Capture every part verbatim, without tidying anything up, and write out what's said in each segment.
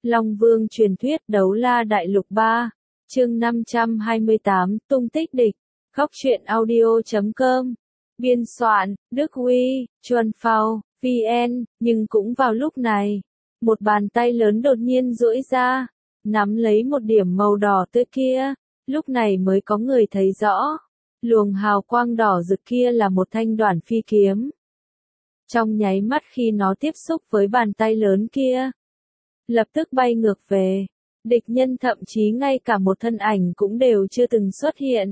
Long Vương truyền thuyết Đấu La Đại Lục ba, chương năm trăm hai mươi tám, tung tích địch, góc truyện audio chấm com, biên soạn, Đức Huy, Chuan Phao, vê en, nhưng cũng vào lúc này, một bàn tay lớn đột nhiên duỗi ra, nắm lấy một điểm màu đỏ tươi kia, lúc này mới có người thấy rõ, luồng hào quang đỏ rực kia là một thanh đoản phi kiếm. Trong nháy mắt khi nó tiếp xúc với bàn tay lớn kia, lập tức bay ngược về, địch nhân thậm chí ngay cả một thân ảnh cũng đều chưa từng xuất hiện,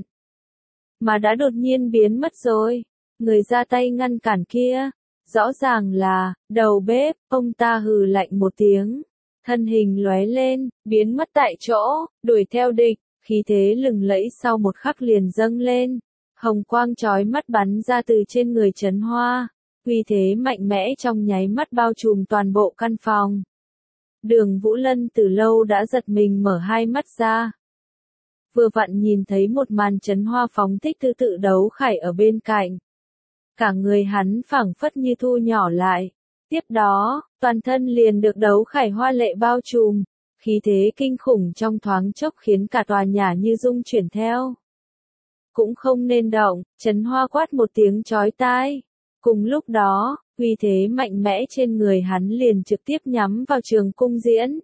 mà đã đột nhiên biến mất rồi. Người ra tay ngăn cản kia, rõ ràng là, đầu bếp. Ông ta hừ lạnh một tiếng, thân hình lóe lên, biến mất tại chỗ, đuổi theo địch, khí thế lừng lẫy sau một khắc liền dâng lên, hồng quang chói mắt bắn ra từ trên người Trấn Hoa, uy thế mạnh mẽ trong nháy mắt bao trùm toàn bộ căn phòng. Đường Vũ Lân từ lâu đã giật mình mở hai mắt ra. Vừa vặn nhìn thấy một màn Trấn Hoa phóng thích thứ tự đấu khải ở bên cạnh. Cả người hắn phảng phất như thu nhỏ lại. Tiếp đó, toàn thân liền được đấu khải hoa lệ bao trùm. Khí thế kinh khủng trong thoáng chốc khiến cả tòa nhà như rung chuyển theo. Cũng không nên động, Trấn Hoa quát một tiếng chói tai. Cùng lúc đó, uy thế mạnh mẽ trên người hắn liền trực tiếp nhắm vào Trường Cung Diễn.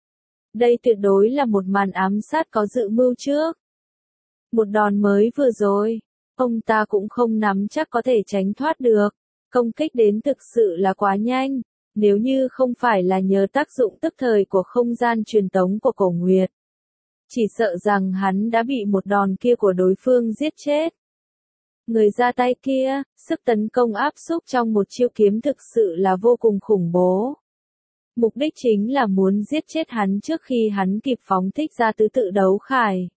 Đây tuyệt đối là một màn ám sát có dự mưu trước. Một đòn mới vừa rồi, ông ta cũng không nắm chắc có thể tránh thoát được. Công kích đến thực sự là quá nhanh, nếu như không phải là nhờ tác dụng tức thời của không gian truyền tống của Cổ Nguyệt. Chỉ sợ rằng hắn đã bị một đòn kia của đối phương giết chết. Người ra tay kia, sức tấn công áp xúc trong một chiêu kiếm thực sự là vô cùng khủng bố. Mục đích chính là muốn giết chết hắn trước khi hắn kịp phóng thích ra tứ tự đấu khải.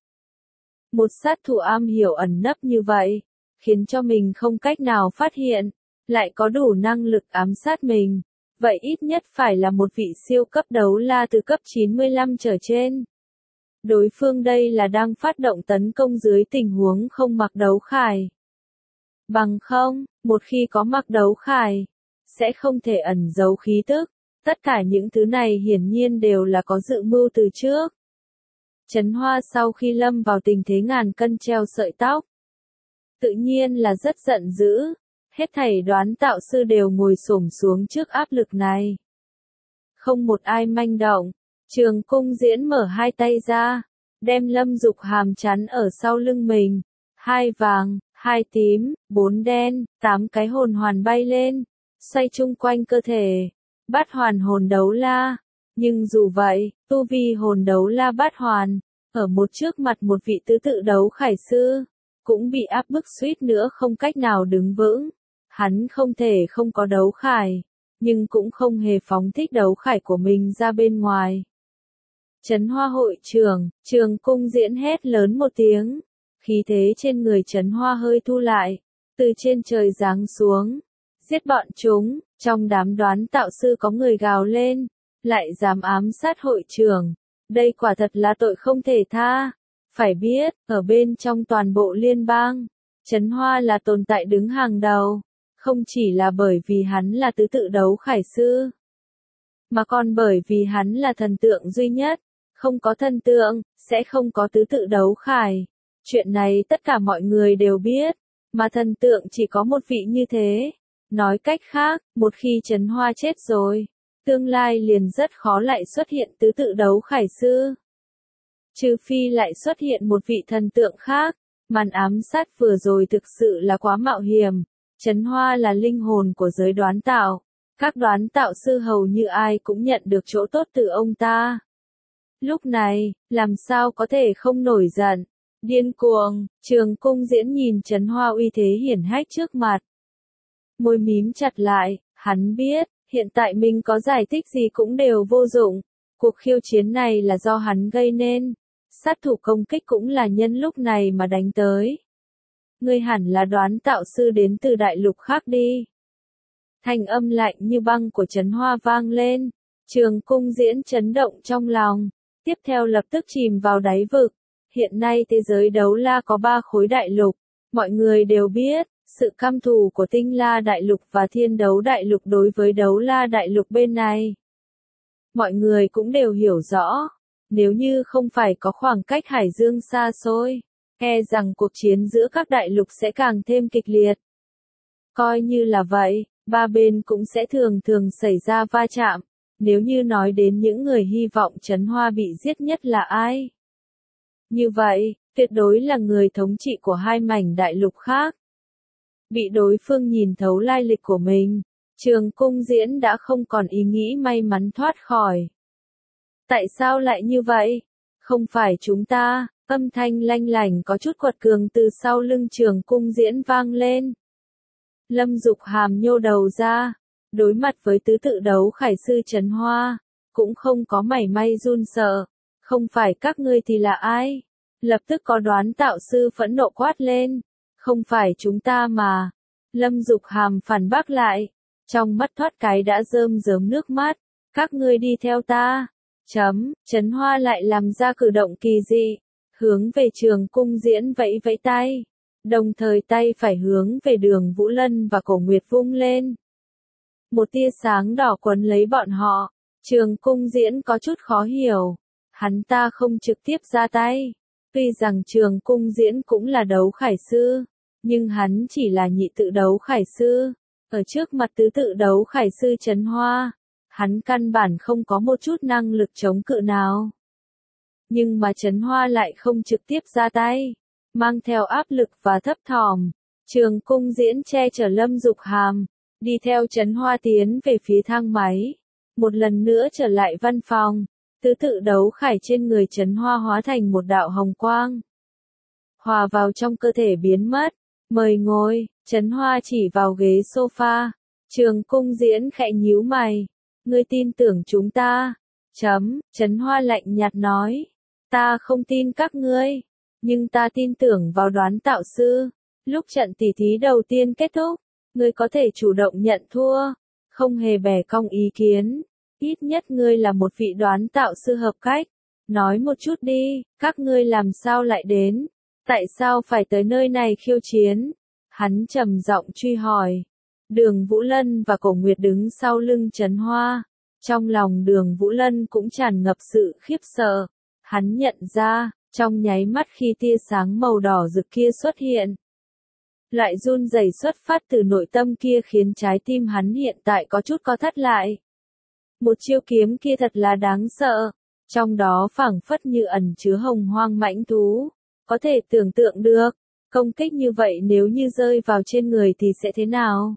Một sát thủ am hiểu ẩn nấp như vậy, khiến cho mình không cách nào phát hiện, lại có đủ năng lực ám sát mình. Vậy ít nhất phải là một vị siêu cấp đấu la từ cấp chín mươi lăm trở trên. Đối phương đây là đang phát động tấn công dưới tình huống không mặc đấu khải. Bằng không, một khi có mặc đấu khải, sẽ không thể ẩn giấu khí tức. Tất cả những thứ này hiển nhiên đều là có dự mưu từ trước. Trấn Hoa sau khi lâm vào tình thế ngàn cân treo sợi tóc, tự nhiên là rất giận dữ. Hết thảy đoán tạo sư đều ngồi xổm xuống trước áp lực này. Không một ai manh động, Trường Cung Diễn mở hai tay ra, đem Lâm Dục Hàm chắn ở sau lưng mình. Hai vàng, hai tím, bốn đen, tám cái hồn hoàn bay lên, xoay chung quanh cơ thể. Bát hoàn hồn đấu la. Nhưng dù vậy, tu vi hồn đấu la bát hoàn, ở một trước mặt một vị tứ tự đấu khải sư, cũng bị áp bức suýt nữa không cách nào đứng vững. Hắn không thể không có đấu khải, nhưng cũng không hề phóng thích đấu khải của mình ra bên ngoài. Trấn Hoa hội trưởng, Trường Cung Diễn hét lớn một tiếng, khí thế trên người Trấn Hoa hơi thu lại, từ trên trời giáng xuống, giết bọn chúng. Trong đám đoán tạo sư có người gào lên, lại dám ám sát hội trưởng, đây quả thật là tội không thể tha. Phải biết, ở bên trong toàn bộ liên bang, Trấn Hoa là tồn tại đứng hàng đầu, không chỉ là bởi vì hắn là tứ tự đấu khải sư, mà còn bởi vì hắn là thần tượng duy nhất, không có thần tượng, sẽ không có tứ tự đấu khải. Chuyện này tất cả mọi người đều biết, mà thần tượng chỉ có một vị như thế. Nói cách khác, một khi Trấn Hoa chết rồi, tương lai liền rất khó lại xuất hiện tứ tự đấu khải sư. Trừ phi lại xuất hiện một vị thần tượng khác, màn ám sát vừa rồi thực sự là quá mạo hiểm. Trấn Hoa là linh hồn của giới đoán tạo, các đoán tạo sư hầu như ai cũng nhận được chỗ tốt từ ông ta. Lúc này, làm sao có thể không nổi giận, điên cuồng. Trường Cung Diễn nhìn Trấn Hoa uy thế hiển hách trước mặt. Môi mím chặt lại, hắn biết, hiện tại mình có giải thích gì cũng đều vô dụng. Cuộc khiêu chiến này là do hắn gây nên. Sát thủ công kích cũng là nhân lúc này mà đánh tới. Ngươi hẳn là đoán tạo sư đến từ đại lục khác đi. Thanh âm lạnh như băng của Trấn Hoa vang lên. Trường Cung Diễn chấn động trong lòng. Tiếp theo lập tức chìm vào đáy vực. Hiện nay thế giới đấu la có ba khối đại lục. Mọi người đều biết. Sự căm thù của Tinh La Đại Lục và Thiên Đấu Đại Lục đối với Đấu La Đại Lục bên này mọi người cũng đều hiểu rõ. Nếu như không phải có khoảng cách hải dương xa xôi, e rằng cuộc chiến giữa các đại lục sẽ càng thêm kịch liệt. Coi như là vậy, ba bên cũng sẽ thường thường xảy ra va chạm. Nếu như nói đến những người hy vọng Trấn Hoa bị giết nhất là ai? Như vậy, tuyệt đối là người thống trị của hai mảnh đại lục khác. Bị đối phương nhìn thấu lai lịch của mình, Trường Cung Diễn đã không còn ý nghĩ may mắn thoát khỏi. Tại sao lại như vậy? Không phải chúng ta, âm thanh lanh lảnh có chút quật cường từ sau lưng Trường Cung Diễn vang lên. Lâm Dục Hàm nhô đầu ra, đối mặt với tứ tự đấu khải sư Trấn Hoa, cũng không có mảy may run sợ. Không phải các ngươi thì là ai? Lập tức có đoán tạo sư phẫn nộ quát lên. Không phải chúng ta mà. Lâm Dục Hàm phản bác lại. Trong mắt thoát cái đã rơm rớm nước mắt. Các ngươi đi theo ta. Chấm, Trấn Hoa lại làm ra cử động kỳ dị. Hướng về Trường Cung Diễn vẫy vẫy tay. Đồng thời tay phải hướng về Đường Vũ Lân và Cổ Nguyệt vung lên. Một tia sáng đỏ quấn lấy bọn họ. Trường Cung Diễn có chút khó hiểu. Hắn ta không trực tiếp ra tay. Tuy rằng Trường Cung Diễn cũng là đấu khải sư, nhưng hắn chỉ là nhị tự đấu khải sư. Ở trước mặt tứ tự đấu khải sư Trấn Hoa, hắn căn bản không có một chút năng lực chống cự nào. Nhưng mà Trấn Hoa lại không trực tiếp ra tay, mang theo áp lực và thấp thỏm. Trường Cung Diễn che chở Lâm Dục Hàm, đi theo Trấn Hoa tiến về phía thang máy. Một lần nữa trở lại văn phòng. Tứ tự đấu khải trên người Trấn Hoa hóa thành một đạo hồng quang. Hòa vào trong cơ thể biến mất. Mời ngồi, Trấn Hoa chỉ vào ghế sofa. Trường Cung Diễn khẽ nhíu mày. Ngươi tin tưởng chúng ta? Chấm, Trấn Hoa lạnh nhạt nói. Ta không tin các ngươi. Nhưng ta tin tưởng vào đoán tạo sư. Lúc trận tỉ thí đầu tiên kết thúc, ngươi có thể chủ động nhận thua. Không hề bẻ cong ý kiến. Ít nhất ngươi là một vị đoán tạo sư hợp cách. Nói một chút đi, các ngươi làm sao lại đến? Tại sao phải tới nơi này khiêu chiến? Hắn trầm giọng truy hỏi. Đường Vũ Lân và Cổ Nguyệt đứng sau lưng Trấn Hoa. Trong lòng Đường Vũ Lân cũng tràn ngập sự khiếp sợ. Hắn nhận ra, trong nháy mắt khi tia sáng màu đỏ rực kia xuất hiện. Loại run rẩy xuất phát từ nội tâm kia khiến trái tim hắn hiện tại có chút co thắt lại. Một chiêu kiếm kia thật là đáng sợ, trong đó phảng phất như ẩn chứa hồng hoang mãnh thú, có thể tưởng tượng được, công kích như vậy nếu như rơi vào trên người thì sẽ thế nào?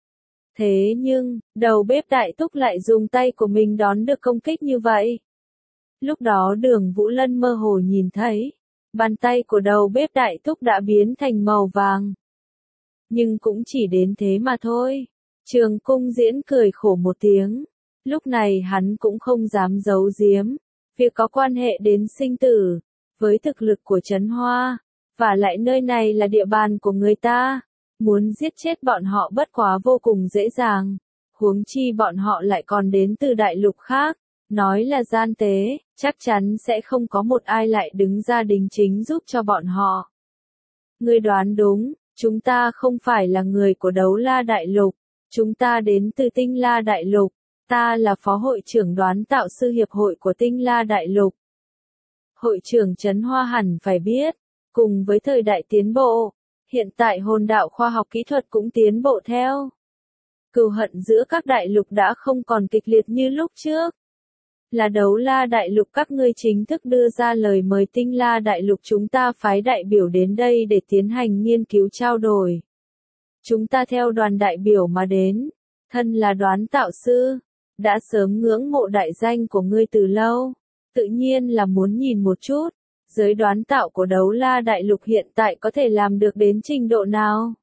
Thế nhưng, đầu bếp Đại Túc lại dùng tay của mình đón được công kích như vậy. Lúc đó Đường Vũ Lân mơ hồ nhìn thấy, bàn tay của đầu bếp Đại Túc đã biến thành màu vàng. Nhưng cũng chỉ đến thế mà thôi. Trường Cung Diễn cười khổ một tiếng. Lúc này hắn cũng không dám giấu giếm, việc có quan hệ đến sinh tử, với thực lực của Trấn Hoa, và lại nơi này là địa bàn của người ta, muốn giết chết bọn họ bất quá vô cùng dễ dàng, huống chi bọn họ lại còn đến từ đại lục khác, nói là gian tế, chắc chắn sẽ không có một ai lại đứng ra đính chính giúp cho bọn họ. Ngươi đoán đúng, chúng ta không phải là người của Đấu La Đại Lục, chúng ta đến từ Tinh La Đại Lục. Ta là phó hội trưởng đoán tạo sư hiệp hội của Tinh La Đại Lục. Hội trưởng Trấn Hoa hẳn phải biết, cùng với thời đại tiến bộ, hiện tại hồn đạo khoa học kỹ thuật cũng tiến bộ theo. Cừu hận giữa các đại lục đã không còn kịch liệt như lúc trước. Là Đấu La Đại Lục các ngươi chính thức đưa ra lời mời Tinh La Đại Lục chúng ta phái đại biểu đến đây để tiến hành nghiên cứu trao đổi. Chúng ta theo đoàn đại biểu mà đến, thân là đoán tạo sư. Đã sớm ngưỡng mộ đại danh của ngươi từ lâu, tự nhiên là muốn nhìn một chút, giới đoán tạo của Đấu La Đại Lục hiện tại có thể làm được đến trình độ nào.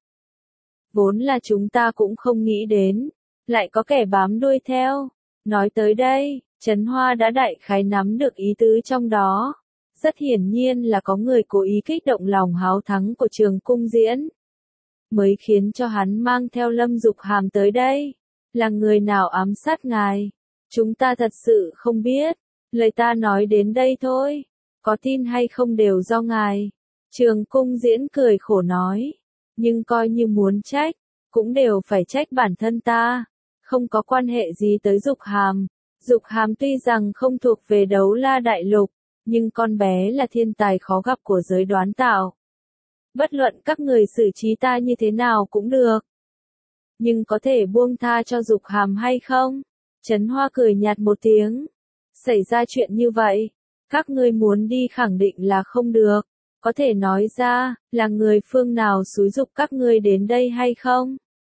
Vốn là chúng ta cũng không nghĩ đến, lại có kẻ bám đuôi theo. Nói tới đây, Trấn Hoa đã đại khái nắm được ý tứ trong đó. Rất hiển nhiên là có người cố ý kích động lòng háo thắng của Trường Cung Diễn, mới khiến cho hắn mang theo Lâm Dục Hàm tới đây. Là người nào ám sát ngài? Chúng ta thật sự không biết. Lời ta nói đến đây thôi. Có tin hay không đều do ngài. Trường Cung Diễn cười khổ nói. Nhưng coi như muốn trách, cũng đều phải trách bản thân ta. Không có quan hệ gì tới Dục Hàm. Dục Hàm tuy rằng không thuộc về Đấu La Đại Lục, nhưng con bé là thiên tài khó gặp của giới đoán tạo. Bất luận các người xử trí ta như thế nào cũng được. Nhưng có thể buông tha cho Dục Hàm hay không? Trấn Hoa cười nhạt một tiếng. Xảy ra chuyện như vậy, các ngươi muốn đi khẳng định là không được. Có thể nói ra, là người phương nào xúi giục các ngươi đến đây hay không?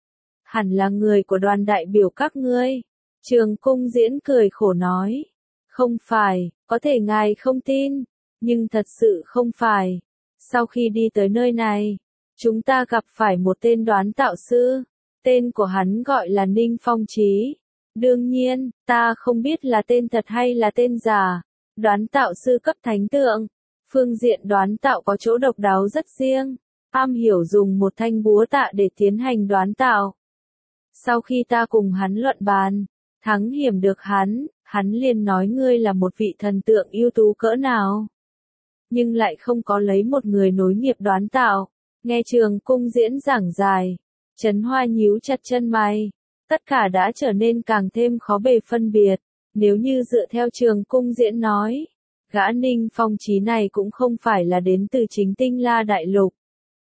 Hẳn là người của đoàn đại biểu các ngươi. Trường Cung Diễn cười khổ nói. Không phải, có thể ngài không tin, nhưng thật sự không phải. Sau khi đi tới nơi này, chúng ta gặp phải một tên đoán tạo sư. Tên của hắn gọi là Ninh Phong Chí. Đương nhiên, ta không biết là tên thật hay là tên giả. Đoán tạo sư cấp thánh tượng. Phương diện đoán tạo có chỗ độc đáo rất riêng. Am hiểu dùng một thanh búa tạ để tiến hành đoán tạo. Sau khi ta cùng hắn luận bàn, thắng hiểm được hắn, hắn liền nói ngươi là một vị thần tượng ưu tú cỡ nào. Nhưng lại không có lấy một người nối nghiệp đoán tạo. Nghe Trường Cung Diễn giảng dài, Trấn Hoa nhíu chặt chân mày. Tất cả đã trở nên càng thêm khó bề phân biệt. Nếu như dựa theo Trường Cung Diễn nói, gã Ninh Phong Chí này cũng không phải là đến từ chính Tinh La Đại Lục,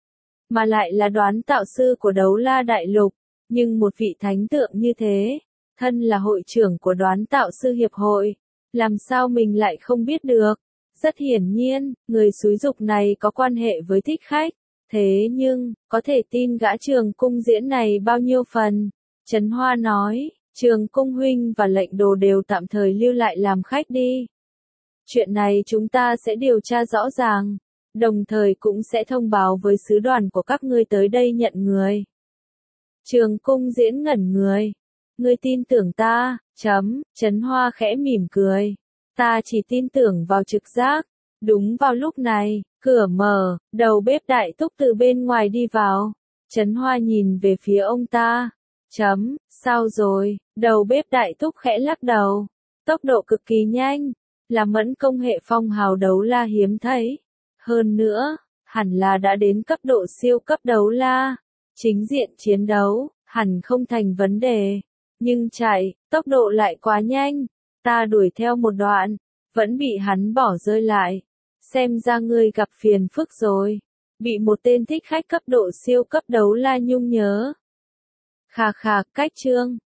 mà lại là đoán tạo sư của Đấu La Đại Lục. Nhưng một vị thánh tượng như thế, thân là hội trưởng của đoán tạo sư hiệp hội, làm sao mình lại không biết được? Rất hiển nhiên, người xúi giục này có quan hệ với thích khách. Thế nhưng, có thể tin gã Trường Cung Diễn này bao nhiêu phần? Trấn Hoa nói, Trường Cung huynh và lệnh đồ đều tạm thời lưu lại làm khách đi. Chuyện này chúng ta sẽ điều tra rõ ràng, đồng thời cũng sẽ thông báo với sứ đoàn của các ngươi tới đây nhận người. Trường Cung Diễn ngẩn người. Ngươi tin tưởng ta, chấm, Trấn Hoa khẽ mỉm cười. Ta chỉ tin tưởng vào trực giác. Đúng vào lúc này, cửa mở, đầu bếp đại thúc từ bên ngoài đi vào. Trấn Hoa nhìn về phía ông ta. Chấm, sao rồi? Đầu bếp đại thúc khẽ lắc đầu. Tốc độ cực kỳ nhanh, là mẫn công hệ phong hào đấu la hiếm thấy. Hơn nữa, hẳn là đã đến cấp độ siêu cấp đấu la. Chính diện chiến đấu, hẳn không thành vấn đề. Nhưng chạy, tốc độ lại quá nhanh. Ta đuổi theo một đoạn, vẫn bị hắn bỏ rơi lại. Xem ra ngươi gặp phiền phức rồi. Bị một tên thích khách cấp độ siêu cấp đấu la nhung nhớ. Khà khà, cách chương.